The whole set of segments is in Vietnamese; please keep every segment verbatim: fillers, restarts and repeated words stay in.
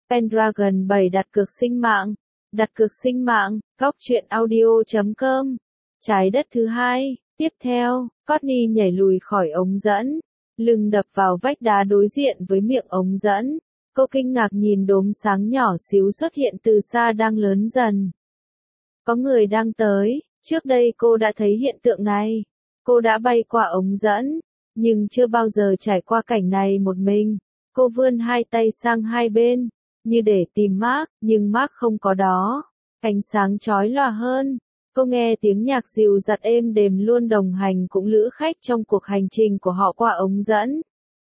Pendragon bảy đặt cược sinh mạng. Đặt cược sinh mạng, góc truyện audio chấm com. Trái đất thứ hai. Tiếp theo, Courtney nhảy lùi khỏi ống dẫn, lưng đập vào vách đá đối diện với miệng ống dẫn. Cô kinh ngạc nhìn đốm sáng nhỏ xíu xuất hiện từ xa đang lớn dần. Có người đang tới, trước đây cô đã thấy hiện tượng này. Cô đã bay qua ống dẫn, nhưng chưa bao giờ trải qua cảnh này một mình. Cô vươn hai tay sang hai bên, như để tìm Mark, nhưng Mark không có đó. Ánh sáng chói lòa hơn. Cô nghe tiếng nhạc dịu dặt êm đềm luôn đồng hành cùng lữ khách trong cuộc hành trình của họ qua ống dẫn.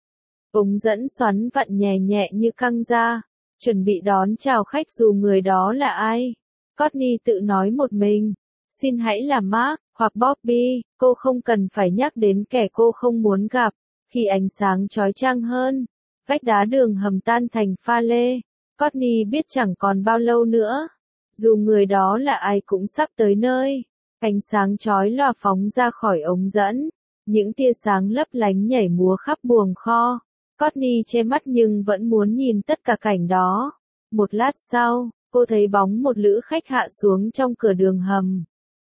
Ống dẫn xoắn vặn nhẹ nhẹ như căng ra, chuẩn bị đón chào khách dù người đó là ai. Courtney tự nói một mình, xin hãy là Mark, hoặc Bobby, cô không cần phải nhắc đến kẻ cô không muốn gặp. Khi ánh sáng chói chang hơn, vách đá đường hầm tan thành pha lê. Courtney biết chẳng còn bao lâu nữa. Dù người đó là ai cũng sắp tới nơi. Ánh sáng chói lòa phóng ra khỏi ống dẫn. Những tia sáng lấp lánh nhảy múa khắp buồng kho. Courtney che mắt nhưng vẫn muốn nhìn tất cả cảnh đó. Một lát sau, cô thấy bóng một lữ khách hạ xuống trong cửa đường hầm.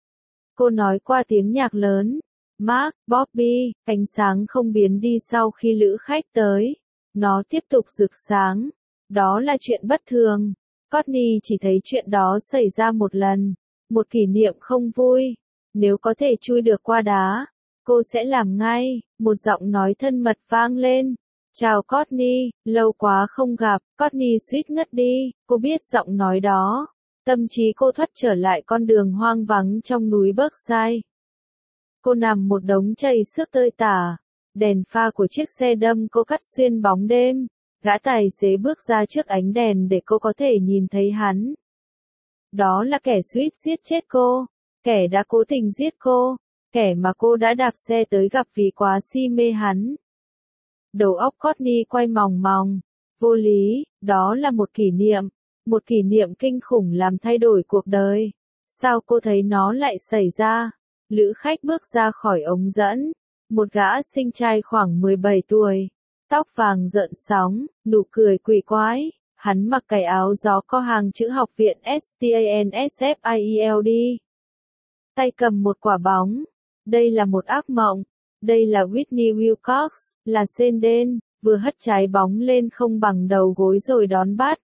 Cô nói qua tiếng nhạc lớn. Mark, Bobby, ánh sáng không biến đi sau khi lữ khách tới. Nó tiếp tục rực sáng. Đó là chuyện bất thường. Courtney chỉ thấy chuyện đó xảy ra một lần. Một kỷ niệm không vui. Nếu có thể chui được qua đá, cô sẽ làm ngay. Một giọng nói thân mật vang lên. Chào Courtney, lâu quá không gặp. Courtney suýt ngất đi. Cô biết giọng nói đó. Tâm trí cô thoát trở lại con đường hoang vắng trong núi Berkshire. Cô nằm một đống chày xước tơi tả. Đèn pha của chiếc xe đâm cô cắt xuyên bóng đêm. Gã tài xế bước ra trước ánh đèn để cô có thể nhìn thấy hắn. Đó là kẻ suýt giết chết cô. Kẻ đã cố tình giết cô. Kẻ mà cô đã đạp xe tới gặp vì quá si mê hắn. Đầu óc Courtney quay mòng mòng. Vô lý, đó là một kỷ niệm. Một kỷ niệm kinh khủng làm thay đổi cuộc đời. Sao cô thấy nó lại xảy ra? Lữ khách bước ra khỏi ống dẫn. Một gã xinh trai khoảng mười bảy tuổi. Tóc vàng rợn sóng, nụ cười quỷ quái. Hắn mặc cái áo gió có hàng chữ học viện Stanford. Tay cầm một quả bóng. Đây là một ác mộng. Đây là Whitney Wilcox, là Senden, vừa hất trái bóng lên không bằng đầu gối rồi đón bắt.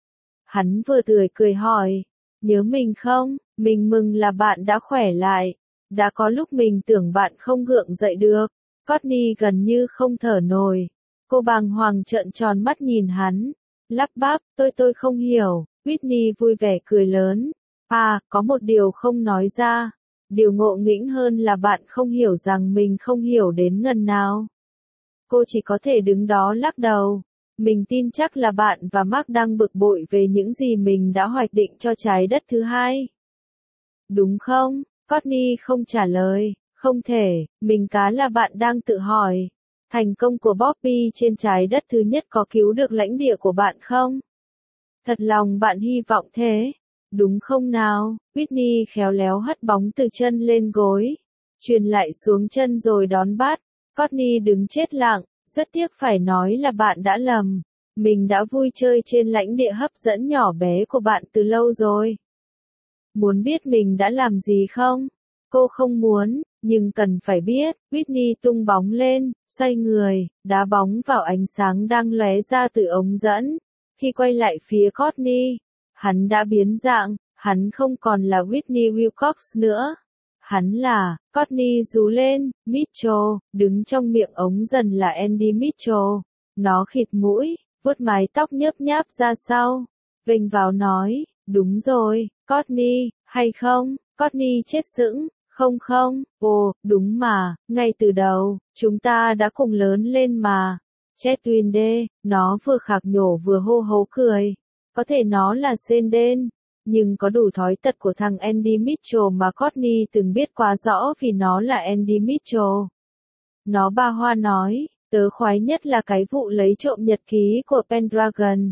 Hắn vừa tươi cười hỏi, nhớ mình không? Mình mừng là bạn đã khỏe lại. Đã có lúc mình tưởng bạn không gượng dậy được. Courtney gần như không thở nổi. Cô bàng hoàng trợn tròn mắt nhìn hắn. Lắp bắp, tôi tôi không hiểu. Whitney vui vẻ cười lớn. À, có một điều không nói ra. Điều ngộ nghĩnh hơn là bạn không hiểu rằng mình không hiểu đến ngần nào. Cô chỉ có thể đứng đó lắc đầu. Mình tin chắc là bạn và Mark đang bực bội về những gì mình đã hoạch định cho trái đất thứ hai. Đúng không? Courtney không trả lời. Không thể, mình cá là bạn đang tự hỏi. Thành công của Bobby trên trái đất thứ nhất có cứu được lãnh địa của bạn không? Thật lòng bạn hy vọng thế. Đúng không nào? Whitney khéo léo hất bóng từ chân lên gối. Chuyền lại xuống chân rồi đón bắt. Courtney đứng chết lặng. Rất tiếc phải nói là bạn đã lầm. Mình đã vui chơi trên lãnh địa hấp dẫn nhỏ bé của bạn từ lâu rồi. Muốn biết mình đã làm gì không? Cô không muốn, nhưng cần phải biết. Whitney tung bóng lên, xoay người, đá bóng vào ánh sáng đang lóe ra từ ống dẫn. Khi quay lại phía Courtney, hắn đã biến dạng, hắn không còn là Whitney Wilcox nữa. Hắn là, Courtney rú lên, Mitchell, đứng trong miệng ống dần là Andy Mitchell. Nó khịt mũi, vuốt mái tóc nhớp nháp ra sau. Vênh vào nói, đúng rồi, Courtney, hay không? Courtney chết sững, không không, ồ, đúng mà, ngay từ đầu, chúng ta đã cùng lớn lên mà. Chetwin đê, nó vừa khạc nhổ vừa hô hố cười. Có thể nó là Senden, nhưng có đủ thói tật của thằng Andy Mitchell mà Courtney từng biết quá rõ vì nó là Andy Mitchell. Nó ba hoa nói, tớ khoái nhất là cái vụ lấy trộm nhật ký của Pendragon.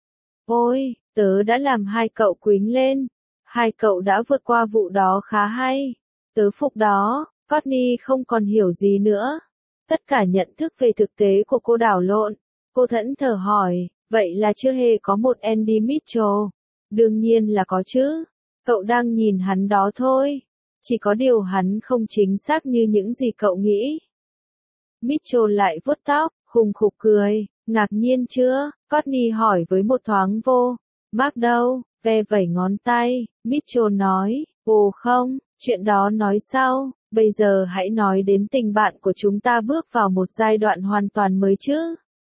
Ôi, tớ đã làm hai cậu quýnh lên. Hai cậu đã vượt qua vụ đó khá hay. Tớ phục đó. Courtney không còn hiểu gì nữa. Tất cả nhận thức về thực tế của cô đảo lộn. Cô thẫn thờ hỏi, Vậy là chưa hề có một Andy Mitchell. Đương nhiên là có chứ. Cậu đang nhìn hắn đó thôi. Chỉ có điều hắn không chính xác như những gì cậu nghĩ. Mitchell lại vuốt tóc, khùng khục cười. Ngạc nhiên chưa? Courtney hỏi với một thoáng vô. Mark đâu? Ve vẩy ngón tay. Mitchell nói. Ồ không, chuyện đó nói sau. Bây giờ hãy nói đến tình bạn của chúng ta bước vào một giai đoạn hoàn toàn mới chứ.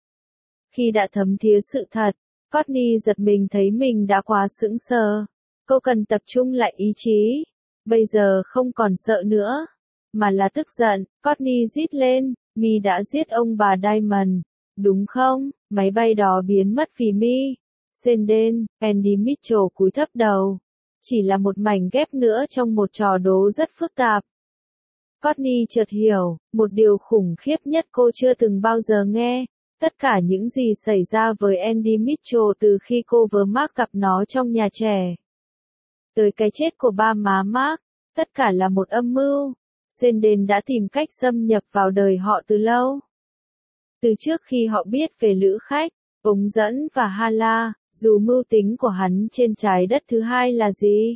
Khi đã thấm thía sự thật, Courtney giật mình thấy mình đã quá sững sờ. Cô cần tập trung lại ý chí. Bây giờ không còn sợ nữa, mà là tức giận. Courtney rít lên, Mi đã giết ông bà Diamond, đúng không? Máy bay đó biến mất vì Mi. Senden, Andy Mitchell cúi thấp đầu. Chỉ là một mảnh ghép nữa trong một trò đố rất phức tạp. Courtney chợt hiểu, một điều khủng khiếp nhất cô chưa từng bao giờ nghe. Tất cả những gì xảy ra với Andy Mitchell từ khi cô với Mark gặp nó trong nhà trẻ. Tới cái chết của ba má Mark, tất cả là một âm mưu. Senden đã tìm cách xâm nhập vào đời họ từ lâu. Từ trước khi họ biết về lữ khách, ống dẫn và Hala, dù mưu tính của hắn trên trái đất thứ hai là gì,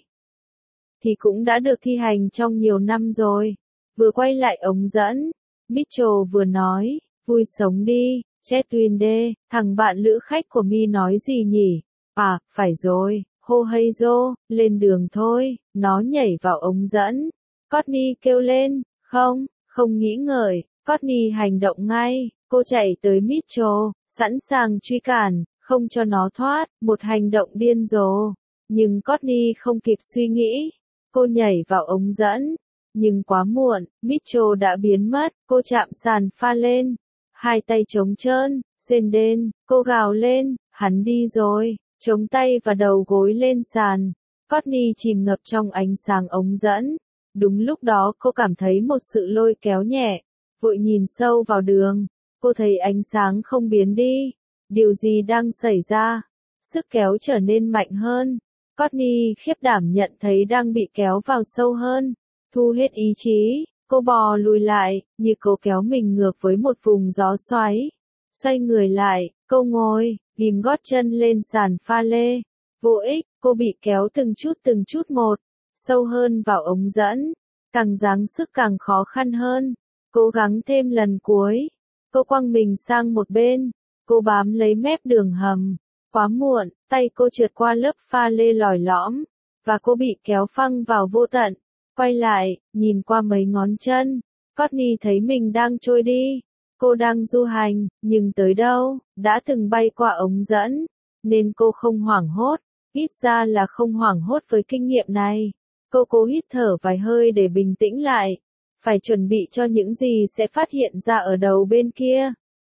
thì cũng đã được thi hành trong nhiều năm rồi. Vừa quay lại ống dẫn, Mitchell vừa nói, vui sống đi, Chetwin đê, thằng bạn lữ khách của Mi nói gì nhỉ? À, phải rồi, hô hay dô, lên đường thôi, nó nhảy vào ống dẫn. Courtney kêu lên, không, không nghĩ ngợi, Courtney hành động ngay, cô chạy tới Mitchell, sẵn sàng truy cản, không cho nó thoát, một hành động điên rồ. Nhưng Courtney không kịp suy nghĩ, cô nhảy vào ống dẫn. Nhưng quá muộn, Mitchell đã biến mất, cô chạm sàn pha lên. Hai tay trống trơn, Senden, cô gào lên, hắn đi rồi, chống tay và đầu gối lên sàn. Courtney chìm ngập trong ánh sáng ống dẫn. Đúng lúc đó cô cảm thấy một sự lôi kéo nhẹ, vội nhìn sâu vào đường. Cô thấy ánh sáng không biến đi. Điều gì đang xảy ra? Sức kéo trở nên mạnh hơn. Courtney khiếp đảm nhận thấy đang bị kéo vào sâu hơn. Thu hết ý chí, cô bò lùi lại, như cô kéo mình ngược với một vùng gió xoáy. Xoay người lại, cô ngồi, ghim gót chân lên sàn pha lê. Vô ích, cô bị kéo từng chút từng chút một, sâu hơn vào ống dẫn. Càng giáng sức càng khó khăn hơn. Cố gắng thêm lần cuối. Cô quăng mình sang một bên. Cô bám lấy mép đường hầm. Quá muộn, tay cô trượt qua lớp pha lê lòi lõm. Và cô bị kéo phăng vào vô tận. Quay lại, nhìn qua mấy ngón chân. Courtney thấy mình đang trôi đi. Cô đang du hành, nhưng tới đâu, đã từng bay qua ống dẫn. Nên cô không hoảng hốt. Ít ra là không hoảng hốt với kinh nghiệm này. Cô cố hít thở vài hơi để bình tĩnh lại. Phải chuẩn bị cho những gì sẽ phát hiện ra ở đầu bên kia.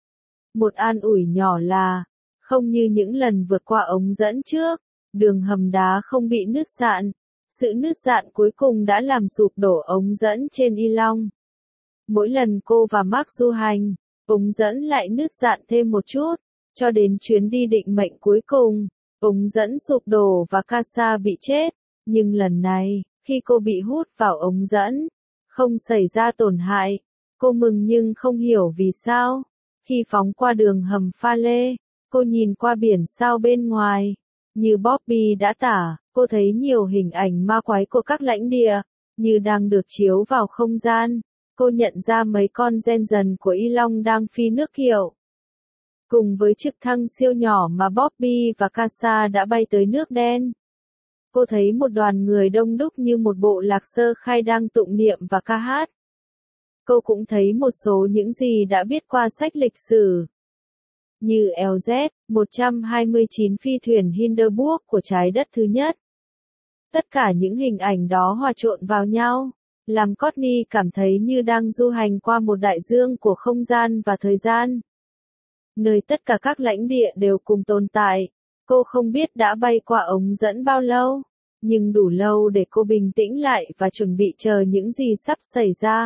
Một an ủi nhỏ là, không như những lần vượt qua ống dẫn trước, đường hầm đá không bị nứt rạn. Sự nứt rạn cuối cùng đã làm sụp đổ ống dẫn trên Y Long. Mỗi lần cô và Mark du hành, ống dẫn lại nứt rạn thêm một chút, cho đến chuyến đi định mệnh cuối cùng, ống dẫn sụp đổ và Casa bị chết. Nhưng lần này, khi cô bị hút vào ống dẫn, không xảy ra tổn hại. Cô mừng nhưng không hiểu vì sao. Khi phóng qua đường hầm pha lê, cô nhìn qua biển sao bên ngoài. Như Bobby đã tả, cô thấy nhiều hình ảnh ma quái của các lãnh địa, như đang được chiếu vào không gian. Cô nhận ra mấy con gen dần của Y Long đang phi nước kiệu. Cùng với trực thăng siêu nhỏ mà Bobby và Casa đã bay tới nước đen. Cô thấy một đoàn người đông đúc như một bộ lạc sơ khai đang tụng niệm và ca hát. Cô cũng thấy một số những gì đã biết qua sách lịch sử. Như L Z, một trăm hai mươi chín phi thuyền Hindenburg của trái đất thứ nhất. Tất cả những hình ảnh đó hòa trộn vào nhau, làm Courtney cảm thấy như đang du hành qua một đại dương của không gian và thời gian. Nơi tất cả các lãnh địa đều cùng tồn tại. Cô không biết đã bay qua ống dẫn bao lâu, nhưng đủ lâu để cô bình tĩnh lại và chuẩn bị chờ những gì sắp xảy ra.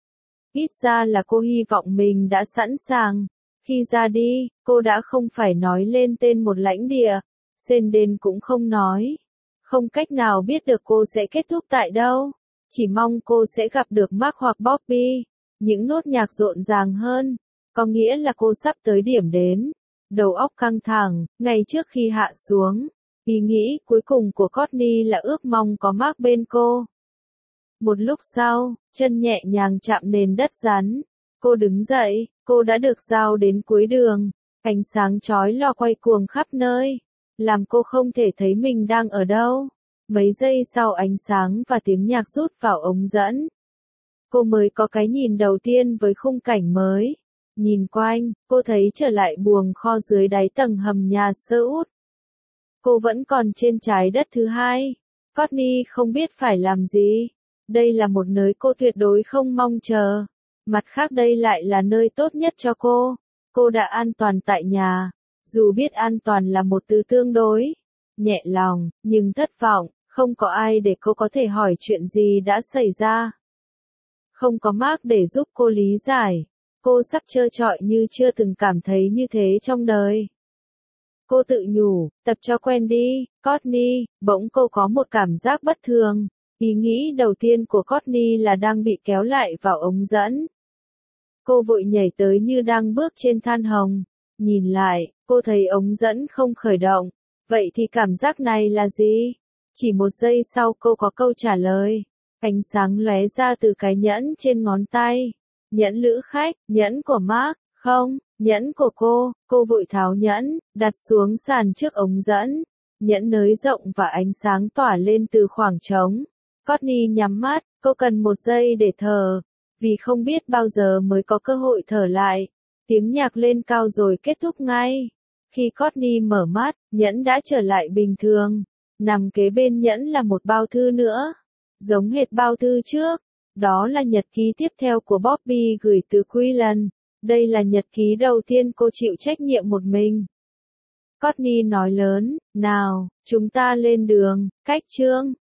Ít ra là cô hy vọng mình đã sẵn sàng. Khi ra đi, cô đã không phải nói lên tên một lãnh địa. Senden cũng không nói. Không cách nào biết được cô sẽ kết thúc tại đâu. Chỉ mong cô sẽ gặp được Mark hoặc Bobby. Những nốt nhạc rộn ràng hơn. Có nghĩa là cô sắp tới điểm đến. đầu óc căng thẳng, ngay trước khi hạ xuống. Ý nghĩ cuối cùng của Courtney là ước mong có Mark bên cô. Một lúc sau, chân nhẹ nhàng chạm nền đất rắn. Cô đứng dậy, cô đã được giao đến cuối đường. Ánh sáng chói lòa quay cuồng khắp nơi, làm cô không thể thấy mình đang ở đâu. Mấy giây sau ánh sáng và tiếng nhạc rút vào ống dẫn. Cô mới có cái nhìn đầu tiên với khung cảnh mới. Nhìn quanh, cô thấy trở lại buồng kho dưới đáy tầng hầm nhà sơ út. Cô vẫn còn trên trái đất thứ hai. Courtney không biết phải làm gì. Đây là một nơi cô tuyệt đối không mong chờ. Mặt khác đây lại là nơi tốt nhất cho cô. Cô đã an toàn tại nhà. Dù biết an toàn là một từ tương đối nhẹ lòng, nhưng thất vọng, không có ai để cô có thể hỏi chuyện gì đã xảy ra. Không có Mark để giúp cô lý giải. Cô sắp trơ trọi như chưa từng cảm thấy như thế trong đời. Cô tự nhủ, tập cho quen đi, Courtney. Bỗng cô có một cảm giác bất thường. Ý nghĩ đầu tiên của Courtney là đang bị kéo lại vào ống dẫn. Cô vội nhảy tới như đang bước trên than hồng. Nhìn lại, cô thấy ống dẫn không khởi động. Vậy thì cảm giác này là gì? Chỉ một giây sau cô có câu trả lời. Ánh sáng lóe ra từ cái nhẫn trên ngón tay. Nhẫn lữ khách, nhẫn của Mark, không, nhẫn của cô. Cô vội tháo nhẫn, đặt xuống sàn trước ống dẫn. Nhẫn nới rộng và ánh sáng tỏa lên từ khoảng trống. Courtney nhắm mắt, cô cần một giây để thở. Vì không biết bao giờ mới có cơ hội thở lại. Tiếng nhạc lên cao rồi kết thúc ngay. Khi Courtney mở mắt, nhẫn đã trở lại bình thường. Nằm kế bên nhẫn là một bao thư nữa. Giống hệt bao thư trước. Đó là nhật ký tiếp theo của Bobby gửi từ Quillan. Đây là nhật ký đầu tiên cô chịu trách nhiệm một mình. Courtney nói lớn, nào, chúng ta lên đường, cách chương.